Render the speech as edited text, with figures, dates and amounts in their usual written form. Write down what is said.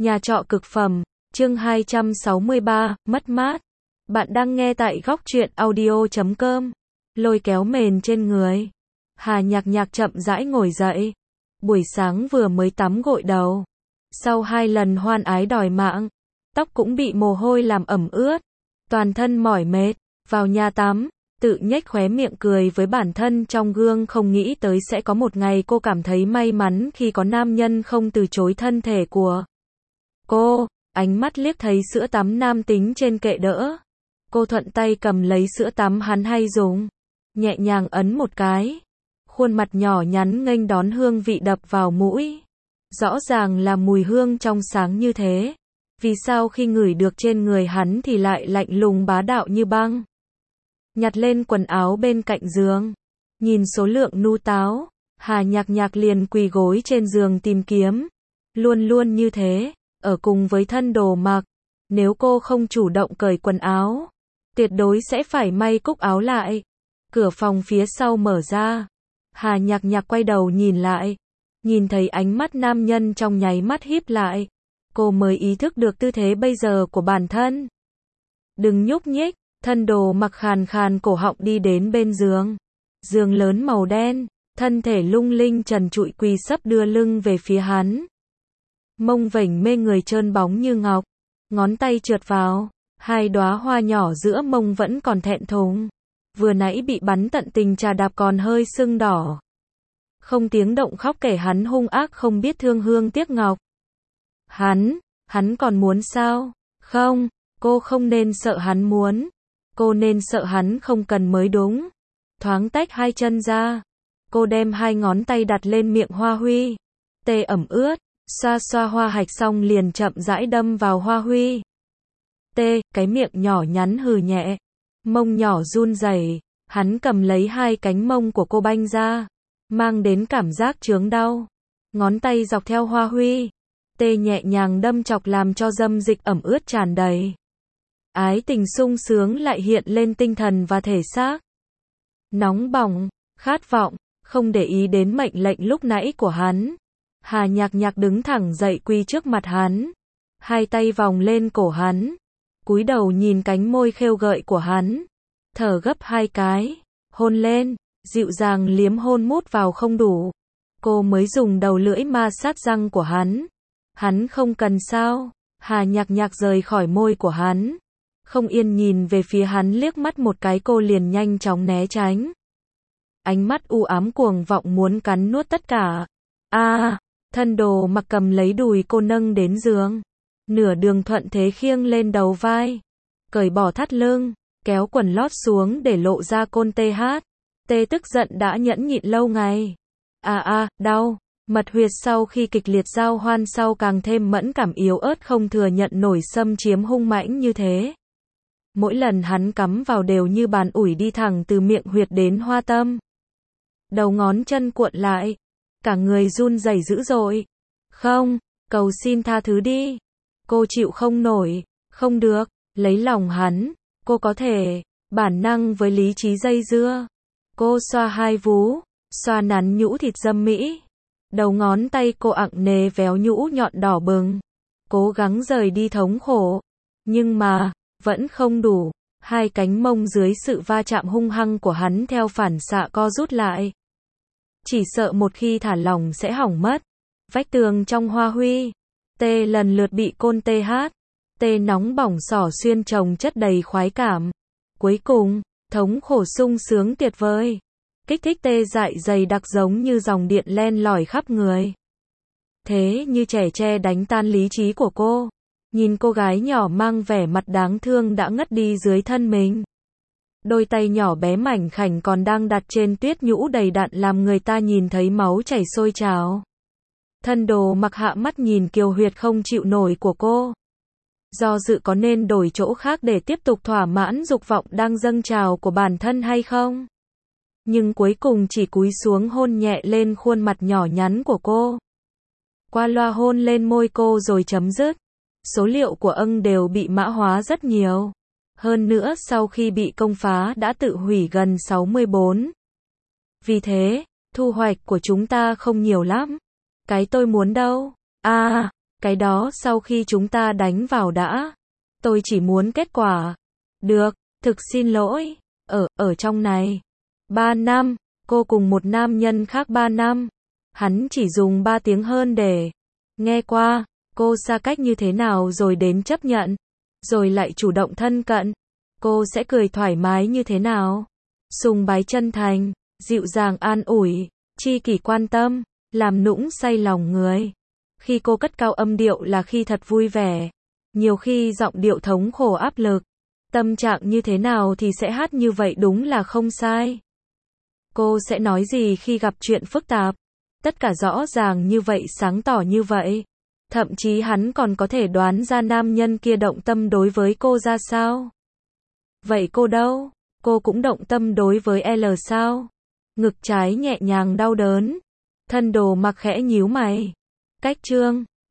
Nhà trọ cực phẩm, chương 263, mất mát. Bạn đang nghe tại góc truyện audio.com. Lôi kéo mền trên người. Hà Nhạc Nhạc chậm rãi ngồi dậy. Buổi sáng vừa mới tắm gội đầu. Sau 2 lần hoan ái đòi mạng, tóc cũng bị mồ hôi làm ẩm ướt. Toàn thân mỏi mệt, vào nhà tắm, tự nhếch khóe miệng cười với bản thân trong gương, không nghĩ tới sẽ có một ngày cô cảm thấy may mắn khi có nam nhân không từ chối thân thể của cô. Ánh mắt liếc thấy sữa tắm nam tính trên kệ đỡ. Cô thuận tay cầm lấy sữa tắm hắn hay dùng, nhẹ nhàng ấn một cái. Khuôn mặt nhỏ nhắn nghênh đón hương vị đập vào mũi. Rõ ràng là mùi hương trong sáng như thế. Vì sao khi ngửi được trên người hắn thì lại lạnh lùng bá đạo như băng? Nhặt lên quần áo bên cạnh giường, nhìn số lượng nu táo, Hà Nhạc Nhạc liền quỳ gối trên giường tìm kiếm. Luôn luôn như thế, ở cùng với thân đồ mặc, nếu cô không chủ động cởi quần áo, tuyệt đối sẽ phải may cúc áo lại. Cửa phòng phía sau mở ra, Hà Nhạc Nhạc quay đầu nhìn lại, nhìn thấy ánh mắt nam nhân trong nháy mắt híp lại. Cô mới ý thức được tư thế bây giờ của bản thân. Đừng nhúc nhích, thân đồ mặc khàn khàn cổ họng đi đến bên giường. Giường lớn màu đen, thân thể lung linh trần trụi quỳ sấp đưa lưng về phía hắn. Mông vểnh mê người trơn bóng như ngọc, ngón tay trượt vào, 2 đóa hoa nhỏ giữa mông vẫn còn thẹn thùng. Vừa nãy bị bắn tận tình trà đạp còn hơi sưng đỏ. Không tiếng động khóc kể hắn hung ác không biết thương hương tiếc ngọc. Hắn còn muốn sao? Không, cô không nên sợ hắn muốn. Cô nên sợ hắn không cần mới đúng. Thoáng tách 2 chân ra. Cô đem 2 ngón tay đặt lên miệng Hoa Huy. Tê ẩm ướt, xoa xoa hoa hạch xong liền chậm rãi đâm vào Hoa Huy. Tê, cái miệng nhỏ nhắn hừ nhẹ. Mông nhỏ run rẩy, hắn cầm lấy 2 cánh mông của cô banh ra. Mang đến cảm giác chướng đau. Ngón tay dọc theo Hoa Huy. Tê nhẹ nhàng đâm chọc làm cho dâm dịch ẩm ướt tràn đầy. Ái tình sung sướng lại hiện lên tinh thần và thể xác. Nóng bỏng, khát vọng, không để ý đến mệnh lệnh lúc nãy của hắn. Hà Nhạc Nhạc đứng thẳng dậy quỳ trước mặt hắn. 2 tay vòng lên cổ hắn. Cúi đầu nhìn cánh môi khêu gợi của hắn. Thở gấp 2 cái, hôn lên, dịu dàng liếm hôn mút vào không đủ. Cô mới dùng đầu lưỡi ma sát răng của hắn. Hắn không cần sao? Hà Nhạc Nhạc rời khỏi môi của hắn. Không yên nhìn về phía hắn liếc mắt một cái, cô liền nhanh chóng né tránh. Ánh mắt u ám cuồng vọng muốn cắn nuốt tất cả. Thân đồ mặc cầm lấy đùi cô nâng đến giường. Nửa đường thuận thế khiêng lên đầu vai. Cởi bỏ thắt lưng, kéo quần lót xuống để lộ ra côn TH. Tê tức giận đã nhẫn nhịn lâu ngày. Đau. Mật huyệt sau khi kịch liệt giao hoan sau càng thêm mẫn cảm yếu ớt không thừa nhận nổi xâm chiếm hung mãnh như thế. Mỗi lần hắn cắm vào đều như bàn ủi đi thẳng từ miệng huyệt đến hoa tâm. Đầu ngón chân cuộn lại. Cả người run rẩy dữ dội. Không, cầu xin tha thứ đi. Cô chịu không nổi. Không được, lấy lòng hắn. Cô có thể, bản năng với lý trí dây dưa. Cô xoa 2 vú, xoa nắn nhũ thịt dâm mỹ. Đầu ngón tay cô ặng nề véo nhũ nhọn đỏ bừng. Cố gắng rời đi thống khổ. Nhưng mà, vẫn không đủ. 2 cánh mông dưới sự va chạm hung hăng của hắn theo phản xạ co rút lại. Chỉ sợ một khi thả lỏng sẽ hỏng mất. Vách tường trong Hoa Huy. Tê lần lượt bị côn TH. Tê nóng bỏng xỏ xuyên chồng chất đầy khoái cảm. Cuối cùng, thống khổ sung sướng tuyệt vời. Kích thích tê dại dày đặc giống như dòng điện len lỏi khắp người. Thế như trẻ tre đánh tan lý trí của cô. Nhìn cô gái nhỏ mang vẻ mặt đáng thương đã ngất đi dưới thân mình. Đôi tay nhỏ bé mảnh khảnh còn đang đặt trên tuyết nhũ đầy đặn làm người ta nhìn thấy máu chảy sôi trào. Thân đồ mặc hạ mắt nhìn kiều huyệt không chịu nổi của cô. Do dự có nên đổi chỗ khác để tiếp tục thỏa mãn dục vọng đang dâng trào của bản thân hay không? Nhưng cuối cùng chỉ cúi xuống hôn nhẹ lên khuôn mặt nhỏ nhắn của cô. Qua loa hôn lên môi cô rồi chấm dứt. Số liệu của âng đều bị mã hóa rất nhiều. Hơn nữa sau khi bị công phá đã tự hủy gần 64. Vì thế, thu hoạch của chúng ta không nhiều lắm. Cái tôi muốn đâu? Cái đó sau khi chúng ta đánh vào đã. Tôi chỉ muốn kết quả. Được, thực xin lỗi. Ở trong này. 3 năm, cô cùng một nam nhân khác 3 năm. Hắn chỉ dùng 3 tiếng hơn để nghe qua, cô xa cách như thế nào rồi đến chấp nhận, rồi lại chủ động thân cận. Cô sẽ cười thoải mái như thế nào? Sùng bái chân thành, dịu dàng an ủi, tri kỷ quan tâm, làm nũng say lòng người. Khi cô cất cao âm điệu là khi thật vui vẻ. Nhiều khi giọng điệu thống khổ áp lực. Tâm trạng như thế nào thì sẽ hát như vậy đúng là không sai. Cô sẽ nói gì khi gặp chuyện phức tạp? Tất cả rõ ràng như vậy, sáng tỏ như vậy. Thậm chí hắn còn có thể đoán ra nam nhân kia động tâm đối với cô ra sao. Vậy cô đâu? Cô cũng động tâm đối với L sao? Ngực trái nhẹ nhàng đau đớn. Thân Đồ Mặc khẽ nhíu mày. Cách chương